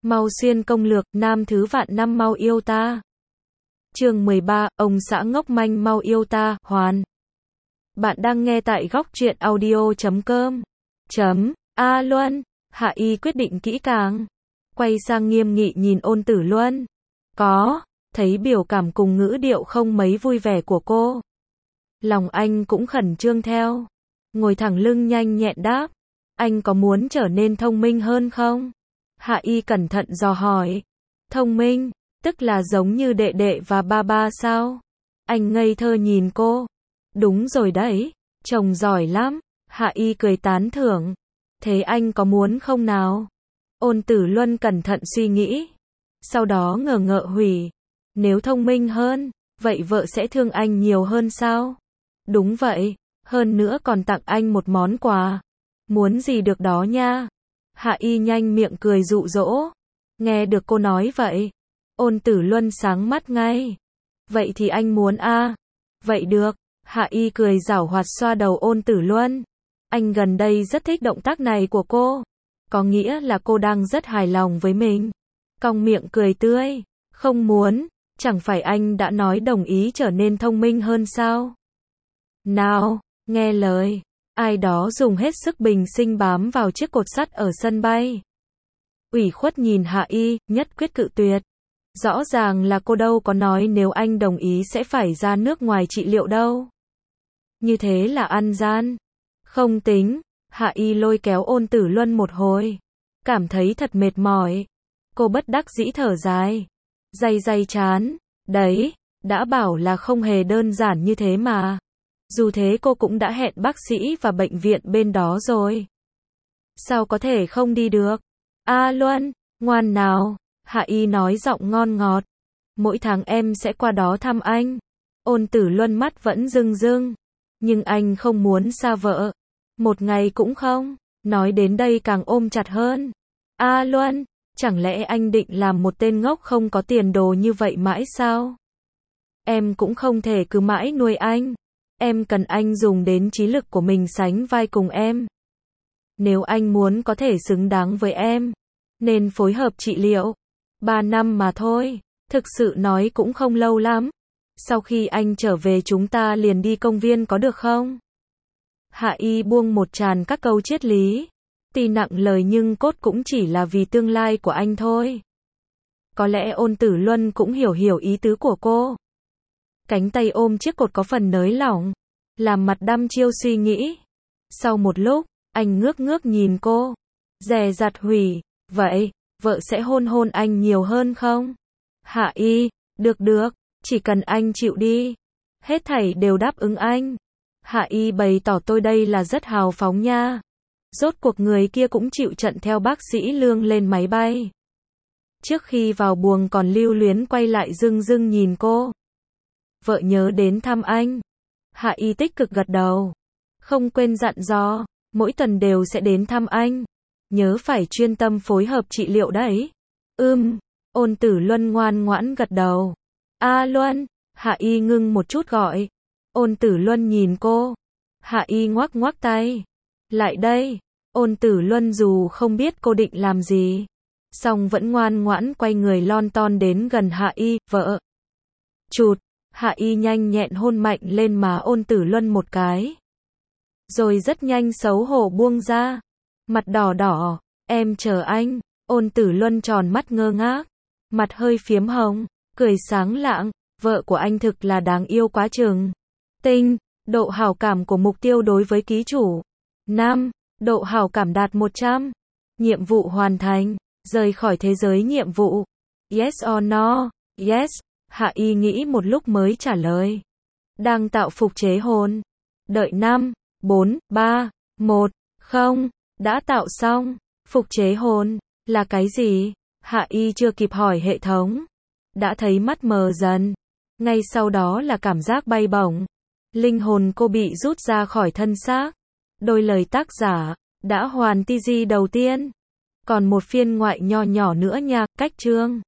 Mau xuyên công lược, nam thứ vạn năm mau yêu ta. Chương 13, ông xã ngốc manh mau yêu ta, Hoàn. Bạn đang nghe tại góc truyện audio.com. A Luân, Hạ Y quyết định kỹ càng. Quay sang nghiêm nghị nhìn Ôn Tử Luân. Thấy biểu cảm cùng ngữ điệu không mấy vui vẻ của cô. Lòng anh cũng khẩn trương theo. Ngồi thẳng lưng nhanh nhẹn đáp. Anh có muốn trở nên thông minh hơn không? Hạ Y cẩn thận dò hỏi. Thông minh, tức là giống như đệ đệ và ba ba sao? Anh ngây thơ nhìn cô. Đúng rồi đấy, chồng giỏi lắm. Hạ Y cười tán thưởng. Thế anh có muốn không nào? Ôn Tử Luân cẩn thận suy nghĩ. Sau đó ngờ ngợ hủy. Nếu thông minh hơn, vậy vợ sẽ thương anh nhiều hơn sao? Đúng vậy, hơn nữa còn tặng anh một món quà. Muốn gì được đó nha. Hạ Y nhanh miệng cười dụ dỗ. Nghe được cô nói vậy, Ôn Tử Luân sáng mắt ngay. Vậy thì anh muốn à? Vậy được. Hạ Y cười giảo hoạt xoa đầu Ôn Tử Luân. Anh gần đây rất thích động tác này của cô. Có nghĩa là cô đang rất hài lòng với mình. Cong miệng cười tươi. Không muốn, chẳng phải anh đã nói đồng ý trở nên thông minh hơn sao? Nào, nghe lời. Ai đó dùng hết sức bình sinh bám vào chiếc cột sắt ở sân bay. Ủy khuất nhìn Hạ Y, nhất quyết cự tuyệt. Rõ ràng là cô đâu có nói nếu anh đồng ý sẽ phải ra nước ngoài trị liệu đâu. Như thế là ăn gian. Không tính. Hạ Y lôi kéo Ôn Tử Luân một hồi. Cảm thấy thật mệt mỏi. Cô bất đắc dĩ thở dài. Day chán. Đấy, đã bảo là không hề đơn giản như thế mà. Dù thế cô cũng đã hẹn bác sĩ và bệnh viện bên đó rồi. Sao có thể không đi được? A Luân, ngoan nào. Hạ Y nói giọng ngon ngọt. Mỗi tháng em sẽ qua đó thăm anh. Ôn Tử Luân mắt vẫn rưng rưng. Nhưng anh không muốn xa vợ. Một ngày cũng không. Nói đến đây càng ôm chặt hơn. A Luân, chẳng lẽ anh định làm một tên ngốc không có tiền đồ như vậy mãi sao? Em cũng không thể cứ mãi nuôi anh. Em cần anh dùng đến trí lực của mình sánh vai cùng em. Nếu anh muốn có thể xứng đáng với em, nên phối hợp trị liệu. 3 năm mà thôi, thực sự nói cũng không lâu lắm. Sau khi anh trở về chúng ta liền đi công viên có được không? Hạ Y buông một tràn các câu triết lý. Tuy nặng lời nhưng cốt cũng chỉ là vì tương lai của anh thôi. Có lẽ Ôn Tử Luân cũng hiểu ý tứ của cô. Cánh tay ôm chiếc cột có phần nới lỏng, làm mặt đăm chiêu suy nghĩ. Sau một lúc, anh ngước nhìn cô. Dè dặt hủy, vậy, vợ sẽ hôn anh nhiều hơn không? Hạ Y, được, chỉ cần anh chịu đi. Hết thảy đều đáp ứng anh. Hạ Y bày tỏ tôi đây là rất hào phóng nha. Rốt cuộc người kia cũng chịu trận theo bác sĩ Lương lên máy bay. Trước khi vào buồng còn lưu luyến quay lại dưng nhìn cô. Vợ nhớ đến thăm anh. Hạ Y tích cực gật đầu. Không quên dặn dò, mỗi tuần đều sẽ đến thăm anh. Nhớ phải chuyên tâm phối hợp trị liệu đấy. Ôn Tử Luân ngoan ngoãn gật đầu. A Luân, Hạ Y ngưng một chút gọi. Ôn Tử Luân nhìn cô. Hạ Y ngoắc tay. Lại đây. Ôn Tử Luân dù không biết cô định làm gì, song vẫn ngoan ngoãn quay người lon ton đến gần Hạ Y, vợ. Chụt. Hạ Y nhanh nhẹn hôn mạnh lên má Ôn Tử Luân một cái. Rồi rất nhanh xấu hổ buông ra. Mặt đỏ, em chờ anh. Ôn Tử Luân tròn mắt ngơ ngác. Mặt hơi phiếm hồng, cười sáng lạng. Vợ của anh thực là đáng yêu quá chừng. Tinh, độ hảo cảm của mục tiêu đối với ký chủ. 5, độ hảo cảm đạt 100. Nhiệm vụ hoàn thành. Rời khỏi thế giới nhiệm vụ. Yes or no? Yes. Hạ Y nghĩ một lúc mới trả lời. Đang tạo phục chế hồn. Đợi 5, 4, 3, 1, 0. Đã tạo xong. Phục chế hồn là cái gì? Hạ Y chưa kịp hỏi hệ thống. Đã thấy mắt mờ dần. Ngay sau đó là cảm giác bay bổng. Linh hồn cô bị rút ra khỏi thân xác. Đôi lời tác giả đã hoàn TG đầu tiên. Còn một phiên ngoại nho nhỏ nữa nha, cách chương.